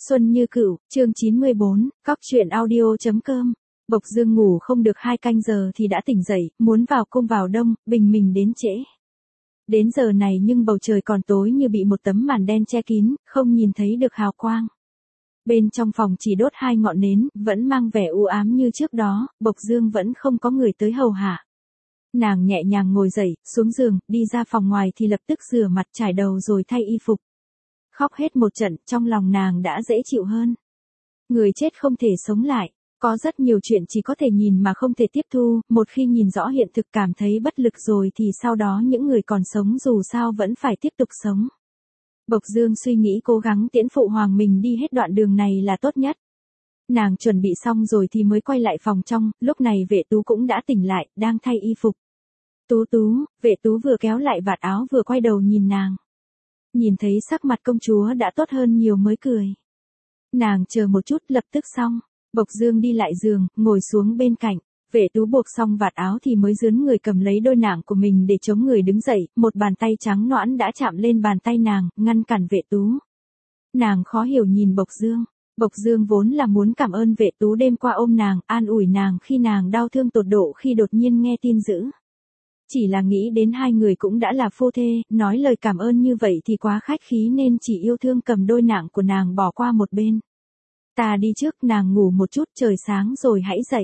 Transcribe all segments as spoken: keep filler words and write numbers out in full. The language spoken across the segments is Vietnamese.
Xuân Như Cửu, chương chín mươi bốn, cóc truyện audio.com. Bộc Dương ngủ không được hai canh giờ thì đã tỉnh dậy, muốn vào cung vào đông, bình mình đến trễ. Đến giờ này nhưng bầu trời còn tối như bị một tấm màn đen che kín, không nhìn thấy được hào quang. Bên trong phòng chỉ đốt hai ngọn nến, vẫn mang vẻ u ám như trước đó, Bộc Dương vẫn không có người tới hầu hạ. Nàng nhẹ nhàng ngồi dậy, xuống giường, đi ra phòng ngoài thì lập tức rửa mặt trải đầu rồi thay y phục. Khóc hết một trận, trong lòng nàng đã dễ chịu hơn. Người chết không thể sống lại, có rất nhiều chuyện chỉ có thể nhìn mà không thể tiếp thu, một khi nhìn rõ hiện thực cảm thấy bất lực rồi thì sau đó những người còn sống dù sao vẫn phải tiếp tục sống. Bộc Dương suy nghĩ cố gắng tiễn phụ hoàng mình đi hết đoạn đường này là tốt nhất. Nàng chuẩn bị xong rồi thì mới quay lại phòng trong, lúc này Vệ Tú cũng đã tỉnh lại, đang thay y phục. Tú Tú, Vệ Tú vừa kéo lại vạt áo vừa quay đầu nhìn nàng. Nhìn thấy sắc mặt công chúa đã tốt hơn nhiều mới cười. Nàng chờ một chút lập tức xong. Bộc Dương đi lại giường, ngồi xuống bên cạnh. Vệ Tú buộc xong vạt áo thì mới dướn người cầm lấy đôi nạng của mình để chống người đứng dậy. Một bàn tay trắng nõn đã chạm lên bàn tay nàng, ngăn cản Vệ Tú. Nàng khó hiểu nhìn Bộc Dương. Bộc Dương vốn là muốn cảm ơn Vệ Tú đêm qua ôm nàng, an ủi nàng khi nàng đau thương tột độ khi đột nhiên nghe tin dữ. Chỉ là nghĩ đến hai người cũng đã là phu thê, nói lời cảm ơn như vậy thì quá khách khí nên chỉ yêu thương cầm đôi nạng của nàng bỏ qua một bên. Ta đi trước, nàng ngủ một chút, trời sáng rồi hãy dậy.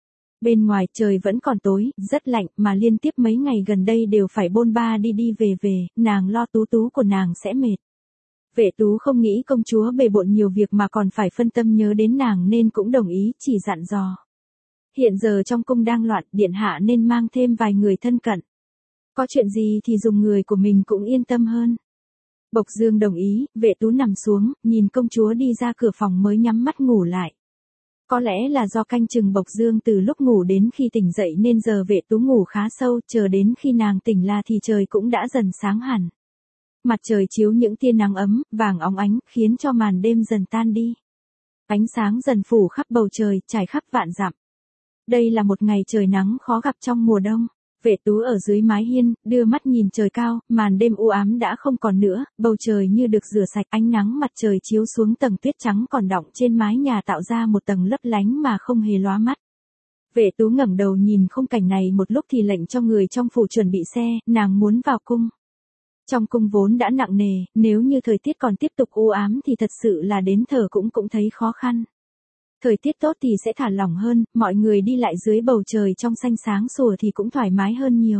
Bên ngoài trời vẫn còn tối, rất lạnh mà liên tiếp mấy ngày gần đây đều phải bôn ba đi đi về về, nàng lo Tú Tú của nàng sẽ mệt. Vệ Tú không nghĩ công chúa bề bộn nhiều việc mà còn phải phân tâm nhớ đến nàng nên cũng đồng ý, chỉ dặn dò. Hiện giờ trong cung đang loạn, điện hạ nên mang thêm vài người thân cận. Có chuyện gì thì dùng người của mình cũng yên tâm hơn. Bộc Dương đồng ý, Vệ Tú nằm xuống, nhìn công chúa đi ra cửa phòng mới nhắm mắt ngủ lại. Có lẽ là do canh chừng Bộc Dương từ lúc ngủ đến khi tỉnh dậy nên giờ Vệ Tú ngủ khá sâu, chờ đến khi nàng tỉnh la thì trời cũng đã dần sáng hẳn. Mặt trời chiếu những tia nắng ấm, vàng óng ánh, khiến cho màn đêm dần tan đi. Ánh sáng dần phủ khắp bầu trời, trải khắp vạn dặm. Đây là một ngày trời nắng khó gặp trong mùa đông. Vệ Tú ở dưới mái hiên, đưa mắt nhìn trời cao, màn đêm u ám đã không còn nữa, bầu trời như được rửa sạch, ánh nắng mặt trời chiếu xuống tầng tuyết trắng còn đọng trên mái nhà tạo ra một tầng lấp lánh mà không hề lóa mắt. Vệ Tú ngẩng đầu nhìn khung cảnh này một lúc thì lệnh cho người trong phủ chuẩn bị xe, nàng muốn vào cung. Trong cung vốn đã nặng nề, nếu như thời tiết còn tiếp tục u ám thì thật sự là đến thở cũng cũng thấy khó khăn. Thời tiết tốt thì sẽ thả lỏng hơn, mọi người đi lại dưới bầu trời trong xanh sáng sủa thì cũng thoải mái hơn nhiều.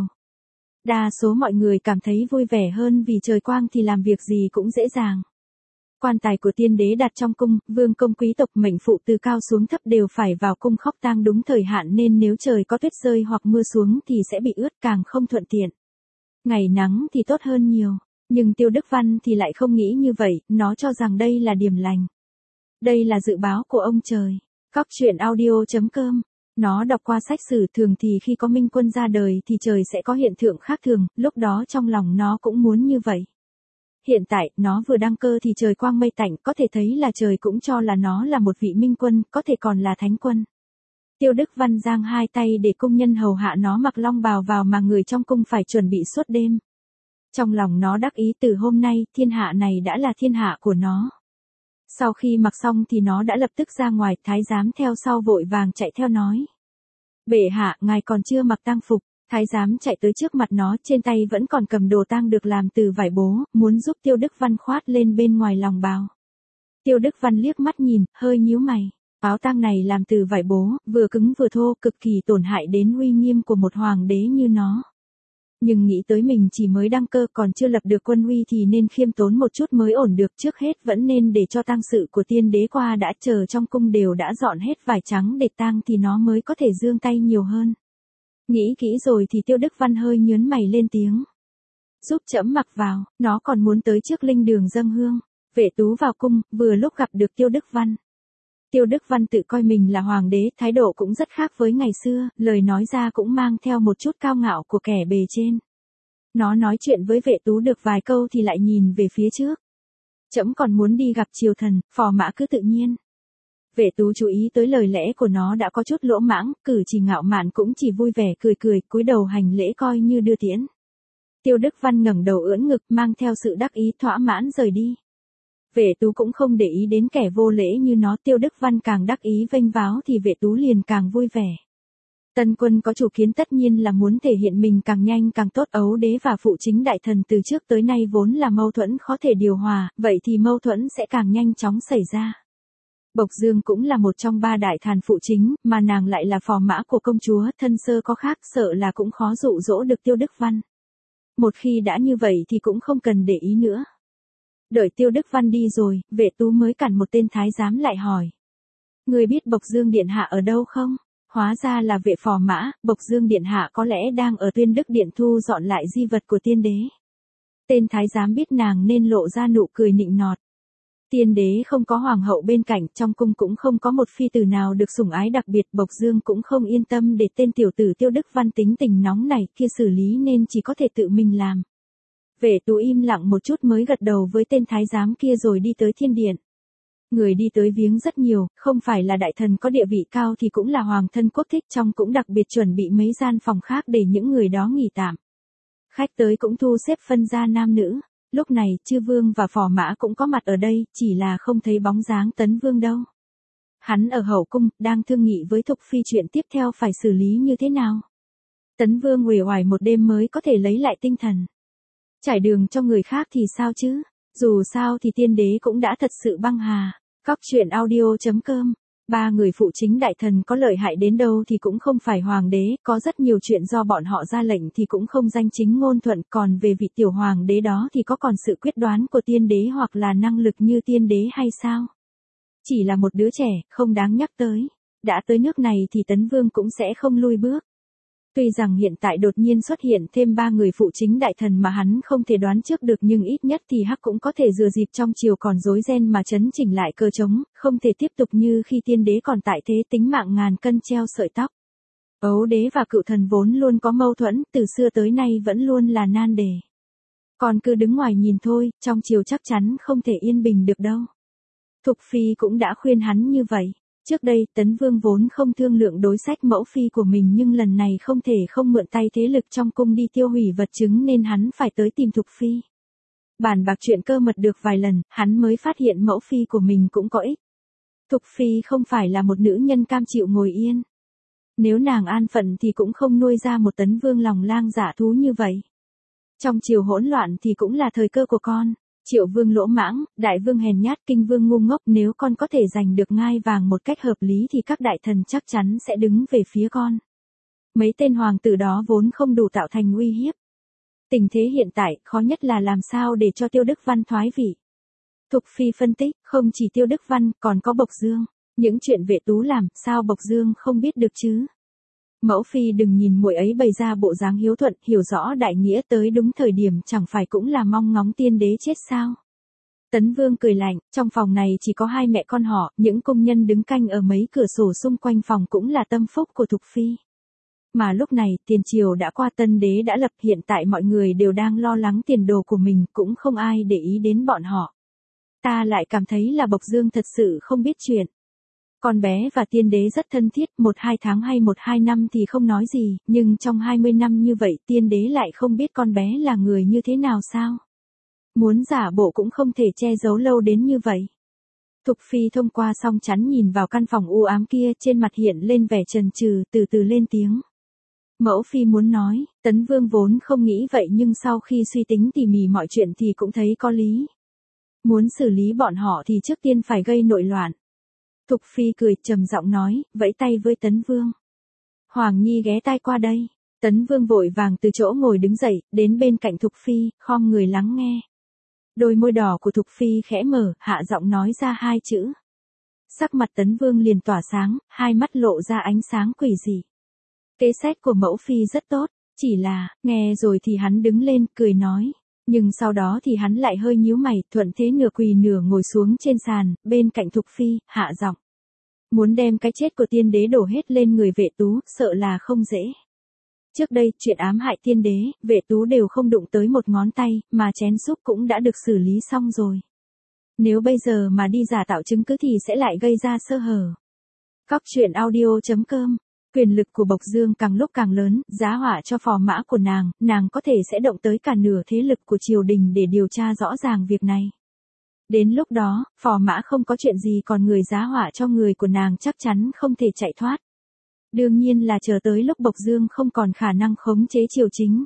Đa số mọi người cảm thấy vui vẻ hơn vì trời quang thì làm việc gì cũng dễ dàng. Quan tài của tiên đế đặt trong cung, vương công quý tộc mệnh phụ từ cao xuống thấp đều phải vào cung khóc tang đúng thời hạn nên nếu trời có tuyết rơi hoặc mưa xuống thì sẽ bị ướt càng không thuận tiện. Ngày nắng thì tốt hơn nhiều, nhưng Tiêu Đức Văn thì lại không nghĩ như vậy, nó cho rằng đây là điểm lành. Đây là dự báo của ông trời. Cóc truyện audio.com. Nó đọc qua sách sử thường thì khi có minh quân ra đời thì trời sẽ có hiện tượng khác thường, lúc đó trong lòng nó cũng muốn như vậy. Hiện tại, nó vừa đăng cơ thì trời quang mây tạnh, có thể thấy là trời cũng cho là nó là một vị minh quân, có thể còn là thánh quân. Tiêu Đức Văn giang hai tay để công nhân hầu hạ nó mặc long bào vào mà người trong cung phải chuẩn bị suốt đêm. Trong lòng nó đắc ý từ hôm nay, thiên hạ này đã là thiên hạ của nó. Sau khi mặc xong thì nó đã lập tức ra ngoài, thái giám theo sau vội vàng chạy theo nói. Bệ hạ, ngài còn chưa mặc tang phục. Thái giám chạy tới trước mặt nó, trên tay vẫn còn cầm đồ tang được làm từ vải bố, muốn giúp Tiêu Đức Văn khoát lên bên ngoài lòng bào. Tiêu Đức Văn liếc mắt nhìn, hơi nhíu mày. Áo tang này làm từ vải bố, vừa cứng vừa thô, cực kỳ tổn hại đến uy nghiêm của một hoàng đế như nó. Nhưng nghĩ tới mình chỉ mới đăng cơ còn chưa lập được quân uy thì nên khiêm tốn một chút mới ổn được, trước hết vẫn nên để cho tang sự của tiên đế qua đã, chờ trong cung đều đã dọn hết vải trắng để tang thì nó mới có thể giương tay nhiều hơn. Nghĩ kỹ rồi thì Tiêu Đức Văn hơi nhớn mày lên tiếng. Giúp trẫm mặc vào, nó còn muốn tới trước linh đường dâng hương. Vệ Tú vào cung, vừa lúc gặp được Tiêu Đức Văn. Tiêu Đức Văn tự coi mình là hoàng đế, thái độ cũng rất khác với ngày xưa, lời nói ra cũng mang theo một chút cao ngạo của kẻ bề trên. Nó nói chuyện với Vệ Tú được vài câu thì lại nhìn về phía trước. Trẫm còn muốn đi gặp triều thần, phò mã cứ tự nhiên. Vệ Tú chú ý tới lời lẽ của nó đã có chút lỗ mãng, cử chỉ ngạo mạn cũng chỉ vui vẻ cười cười, cúi đầu hành lễ coi như đưa tiễn. Tiêu Đức Văn ngẩng đầu ưỡn ngực mang theo sự đắc ý thỏa mãn rời đi. Vệ Tú cũng không để ý đến kẻ vô lễ như nó, Tiêu Đức Văn càng đắc ý vênh váo thì Vệ Tú liền càng vui vẻ. Tân quân có chủ kiến tất nhiên là muốn thể hiện mình càng nhanh càng tốt, Ấu đế và phụ chính đại thần từ trước tới nay vốn là mâu thuẫn khó thể điều hòa, vậy thì mâu thuẫn sẽ càng nhanh chóng xảy ra. Bộc Dương cũng là một trong ba đại thần phụ chính, mà nàng lại là phò mã của công chúa, thân sơ có khác, sợ là cũng khó dụ dỗ được Tiêu Đức Văn. Một khi đã như vậy thì cũng không cần để ý nữa. Đợi Tiêu Đức Văn đi rồi, Vệ Tú mới cản một tên thái giám lại hỏi. Người biết Bộc Dương điện hạ ở đâu không? Hóa ra là Vệ phò mã, Bộc Dương điện hạ có lẽ đang ở Tuyên Đức điện thu dọn lại di vật của tiên đế. Tên thái giám biết nàng nên lộ ra nụ cười nịnh nọt. Tiên đế không có hoàng hậu bên cạnh, trong cung cũng không có một phi tử nào được sủng ái đặc biệt, Bộc Dương cũng không yên tâm để tên tiểu tử Tiêu Đức Văn tính tình nóng này kia xử lý nên chỉ có thể tự mình làm. Vệ Tú im lặng một chút mới gật đầu với tên thái giám kia rồi đi tới thiên điện. Người đi tới viếng rất nhiều, không phải là đại thần có địa vị cao thì cũng là hoàng thân quốc thích, trong cũng đặc biệt chuẩn bị mấy gian phòng khác để những người đó nghỉ tạm. Khách tới cũng thu xếp phân ra nam nữ. Lúc này, Chư Vương và phò mã cũng có mặt ở đây, chỉ là không thấy bóng dáng Tấn Vương đâu. Hắn ở hậu cung, đang thương nghị với Thục Phi chuyện tiếp theo phải xử lý như thế nào. Tấn Vương uể oải một đêm mới có thể lấy lại tinh thần. Trải đường cho người khác thì sao chứ, dù sao thì tiên đế cũng đã thật sự băng hà. Cóc truyện audio chấm com. Ba người phụ chính đại thần có lợi hại đến đâu thì cũng không phải hoàng đế, có rất nhiều chuyện do bọn họ ra lệnh thì cũng không danh chính ngôn thuận, còn về vị tiểu hoàng đế đó thì có còn sự quyết đoán của tiên đế hoặc là năng lực như tiên đế hay sao? Chỉ là một đứa trẻ, không đáng nhắc tới. Đã tới nước này thì Tấn Vương cũng sẽ không lui bước. Tuy rằng hiện tại đột nhiên xuất hiện thêm ba người phụ chính đại thần mà hắn không thể đoán trước được, nhưng ít nhất thì Hắc cũng có thể thừa dịp trong triều còn rối ren mà chấn chỉnh lại cơ trống, không thể tiếp tục như khi tiên đế còn tại thế, tính mạng ngàn cân treo sợi tóc. Ấu đế và cựu thần vốn luôn có mâu thuẫn, từ xưa tới nay vẫn luôn là nan đề. Còn cứ đứng ngoài nhìn thôi, trong triều chắc chắn không thể yên bình được đâu. Thục Phi cũng đã khuyên hắn như vậy. Trước đây, Tấn Vương vốn không thương lượng đối sách mẫu phi của mình, nhưng lần này không thể không mượn tay thế lực trong cung đi tiêu hủy vật chứng nên hắn phải tới tìm Thục Phi. Bàn bạc chuyện cơ mật được vài lần, hắn mới phát hiện mẫu phi của mình cũng có ích. Thục Phi không phải là một nữ nhân cam chịu ngồi yên. Nếu nàng an phận thì cũng không nuôi ra một Tấn Vương lòng lang dạ thú như vậy. Trong triều hỗn loạn thì cũng là thời cơ của con. Triệu Vương lỗ mãng, Đại Vương hèn nhát, Kinh Vương ngu ngốc, nếu con có thể giành được ngai vàng một cách hợp lý thì các đại thần chắc chắn sẽ đứng về phía con. Mấy tên hoàng tử đó vốn không đủ tạo thành uy hiếp. Tình thế hiện tại, khó nhất là làm sao để cho Tiêu Đức Văn thoái vị. Thục Phi phân tích, không chỉ Tiêu Đức Văn, còn có Bộc Dương. Những chuyện Vệ Tú làm, sao Bộc Dương không biết được chứ? Mẫu phi đừng nhìn muội ấy bày ra bộ dáng hiếu thuận, hiểu rõ đại nghĩa, tới đúng thời điểm chẳng phải cũng là mong ngóng tiên đế chết sao? Tấn Vương cười lạnh, trong phòng này chỉ có hai mẹ con họ, những công nhân đứng canh ở mấy cửa sổ xung quanh phòng cũng là tâm phúc của Thục Phi. Mà lúc này, tiền triều đã qua, tân đế đã lập, hiện tại mọi người đều đang lo lắng tiền đồ của mình, cũng không ai để ý đến bọn họ. Ta lại cảm thấy là Bộc Dương thật sự không biết chuyện. Con bé và tiên đế rất thân thiết, một hai tháng hay một hai năm thì không nói gì, nhưng trong hai mươi năm như vậy tiên đế lại không biết con bé là người như thế nào sao? Muốn giả bộ cũng không thể che giấu lâu đến như vậy. Thục Phi thông qua song chắn nhìn vào căn phòng u ám kia, trên mặt hiện lên vẻ chần chừ, từ từ lên tiếng. Mẫu Phi muốn nói, Tấn Vương vốn không nghĩ vậy nhưng sau khi suy tính tỉ mỉ mọi chuyện thì cũng thấy có lý. Muốn xử lý bọn họ thì trước tiên phải gây nội loạn. Thục Phi cười trầm giọng nói, vẫy tay với Tấn Vương. Hoàng Nhi ghé tai qua đây. Tấn Vương vội vàng từ chỗ ngồi đứng dậy, đến bên cạnh Thục Phi, khom người lắng nghe. Đôi môi đỏ của Thục Phi khẽ mở, hạ giọng nói ra hai chữ. Sắc mặt Tấn Vương liền tỏa sáng, hai mắt lộ ra ánh sáng quỷ dị. Kế sách của mẫu Phi rất tốt, chỉ là, nghe rồi thì hắn đứng lên, cười nói. Nhưng sau đó thì hắn lại hơi nhíu mày, thuận thế nửa quỳ nửa ngồi xuống trên sàn, bên cạnh Thục Phi, hạ giọng. Muốn đem cái chết của tiên đế đổ hết lên người Vệ Tú, sợ là không dễ. Trước đây, chuyện ám hại tiên đế, Vệ Tú đều không đụng tới một ngón tay, mà chén súp cũng đã được xử lý xong rồi. Nếu bây giờ mà đi giả tạo chứng cứ thì sẽ lại gây ra sơ hở. Cóc truyện audio chấm com. Quyền lực của Bộc Dương càng lúc càng lớn, giá họa cho phò mã của nàng, nàng có thể sẽ động tới cả nửa thế lực của triều đình để điều tra rõ ràng việc này. Đến lúc đó, phò mã không có chuyện gì còn người giá họa cho người của nàng chắc chắn không thể chạy thoát. Đương nhiên là chờ tới lúc Bộc Dương không còn khả năng khống chế triều chính.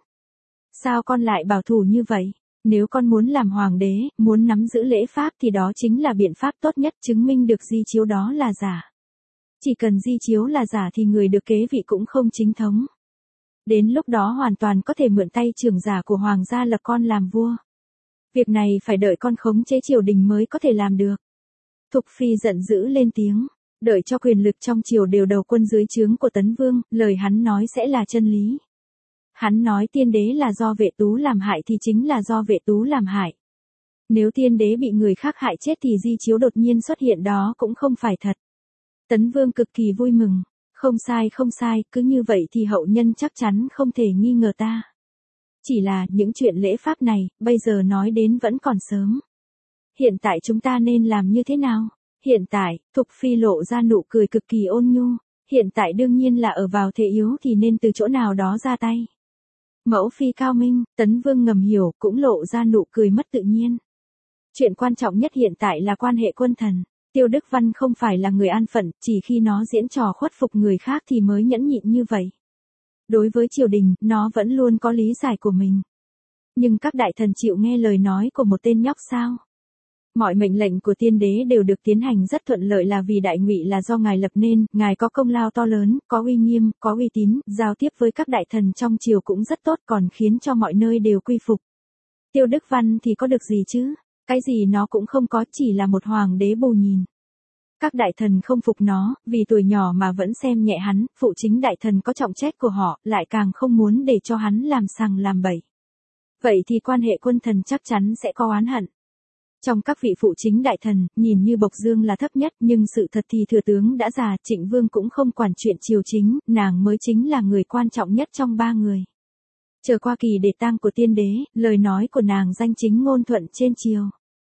Sao con lại bảo thủ như vậy? Nếu con muốn làm hoàng đế, muốn nắm giữ lễ pháp thì đó chính là biện pháp tốt nhất chứng minh được di chiếu đó là giả. Chỉ cần di chiếu là giả thì người được kế vị cũng không chính thống. Đến lúc đó hoàn toàn có thể mượn tay trưởng giả của hoàng gia lập con làm vua. Việc này phải đợi con khống chế triều đình mới có thể làm được. Thục Phi giận dữ lên tiếng, đợi cho quyền lực trong triều đều đầu quân dưới trướng của Tấn Vương, lời hắn nói sẽ là chân lý. Hắn nói tiên đế là do Vệ Tú làm hại thì chính là do Vệ Tú làm hại. Nếu tiên đế bị người khác hại chết thì di chiếu đột nhiên xuất hiện đó cũng không phải thật. Tấn Vương cực kỳ vui mừng, không sai không sai, cứ như vậy thì hậu nhân chắc chắn không thể nghi ngờ ta. Chỉ là những chuyện lễ pháp này, bây giờ nói đến vẫn còn sớm. Hiện tại chúng ta nên làm như thế nào? Hiện tại, Thục Phi lộ ra nụ cười cực kỳ ôn nhu. Hiện tại đương nhiên là ở vào thế yếu thì nên từ chỗ nào đó ra tay. Mẫu Phi cao minh, Tấn Vương ngầm hiểu, cũng lộ ra nụ cười mất tự nhiên. Chuyện quan trọng nhất hiện tại là quan hệ quân thần. Tiêu Đức Văn không phải là người an phận, chỉ khi nó diễn trò khuất phục người khác thì mới nhẫn nhịn như vậy. Đối với triều đình, nó vẫn luôn có lý giải của mình. Nhưng các đại thần chịu nghe lời nói của một tên nhóc sao? Mọi mệnh lệnh của tiên đế đều được tiến hành rất thuận lợi là vì đại ngụy là do ngài lập nên, ngài có công lao to lớn, có uy nghiêm, có uy tín, giao tiếp với các đại thần trong triều cũng rất tốt còn khiến cho mọi nơi đều quy phục. Tiêu Đức Văn thì có được gì chứ? Cái gì nó cũng không có, chỉ là một hoàng đế bù nhìn. Các đại thần không phục nó, vì tuổi nhỏ mà vẫn xem nhẹ hắn, phụ chính đại thần có trọng trách của họ, lại càng không muốn để cho hắn làm sằng làm bậy. Vậy thì quan hệ quân thần chắc chắn sẽ có oán hận. Trong các vị phụ chính đại thần, nhìn như Bộc Dương là thấp nhất, nhưng sự thật thì thừa tướng đã già, Trịnh Vương cũng không quản chuyện triều chính, nàng mới chính là người quan trọng nhất trong ba người. Chờ qua kỳ để tang của tiên đế, lời nói của nàng danh chính ngôn thuận trên triều.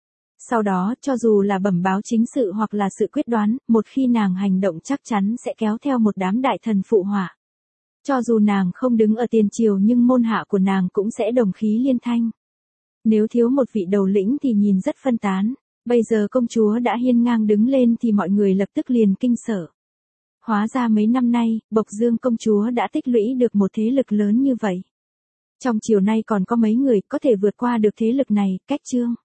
Sau đó, cho dù là bẩm báo chính sự hoặc là sự quyết đoán, một khi nàng hành động chắc chắn sẽ kéo theo một đám đại thần phụ họa. Cho dù nàng không đứng ở tiền triều nhưng môn hạ của nàng cũng sẽ đồng khí liên thanh. Nếu thiếu một vị đầu lĩnh thì nhìn rất phân tán. Bây giờ công chúa đã hiên ngang đứng lên thì mọi người lập tức liền kinh sợ. Hóa ra mấy năm nay, Bộc Dương công chúa đã tích lũy được một thế lực lớn như vậy. Trong triều nay còn có mấy người có thể vượt qua được thế lực này, Cách Trương.